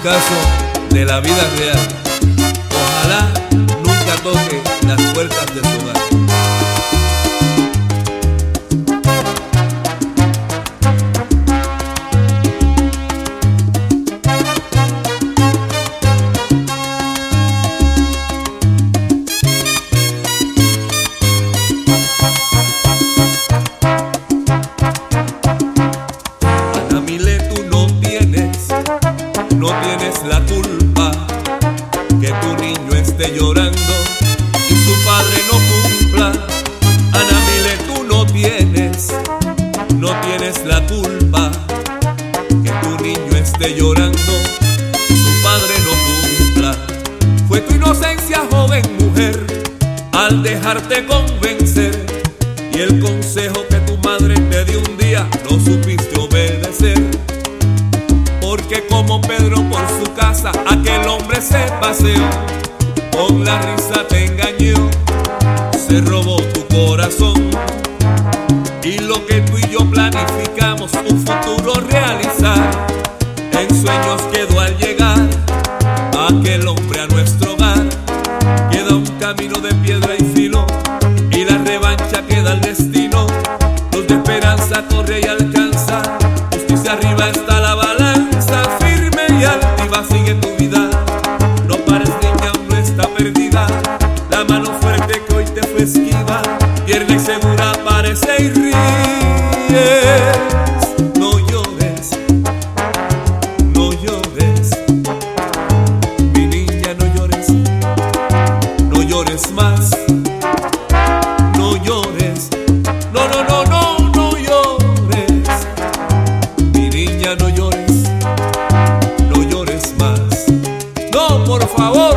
caso de la vida real. Ojalá nunca toque las puertas de su hogar. No tienes la culpa que tu niño esté llorando y su padre no cumpla. Ana Mile, tú no tienes la culpa que tu niño esté llorando y su padre no cumpla. Fue tu inocencia, joven mujer, al dejarte convencer, y el consejo que tu madre te dio un día no supiste obedecer. Porque como Pedro por su casa aquel hombre se paseó, con la risa te engañó, se robó tu corazón. Y lo que tú y yo planificamos, un futuro realizar, en sueños quedó al llegar aquel hombre a nuestro hogar. Queda un camino de piedra y filo, y la revancha queda al destino. Luz de esperanza corre y alcanza, justicia arriba está la balanza, firme y altiva sigue tu vida. No pares, niña, aún no está perdida. La mano fuerte que hoy te fue esquiva, pierde y segura parece y ríes. No llores, no llores, mi niña, no llores, no llores más, no llores, no, no, no, no, no llores, mi niña, no llores, no llores más, no, por favor.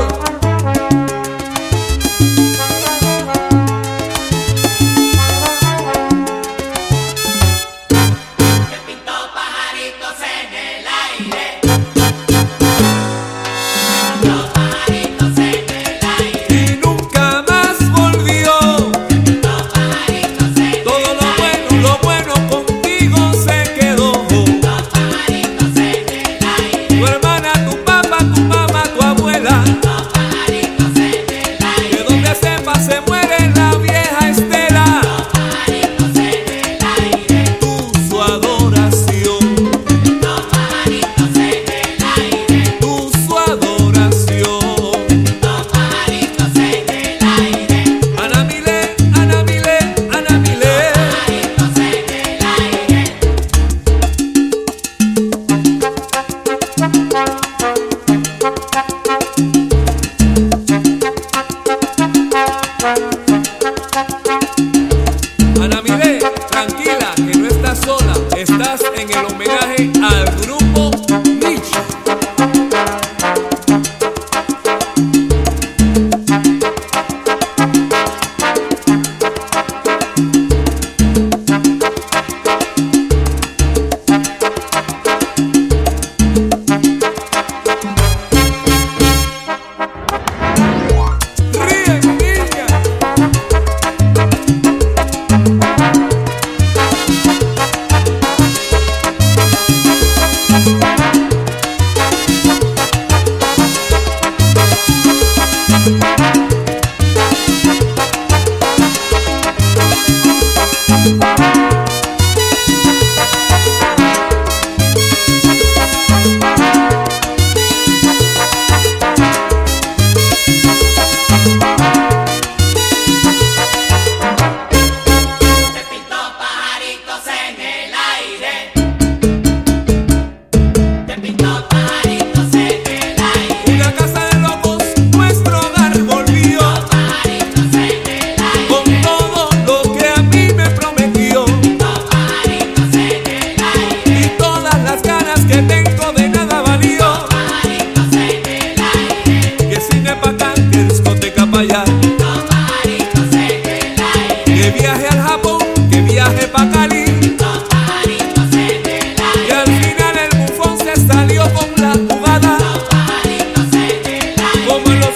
Ana Mile, tranquila, que no estás sola, estás en el homenaje al grupo Nietzsche. Que viaje al Japón, que viaje pa' Cali, y al final el bufón se salió con la jugada, como en los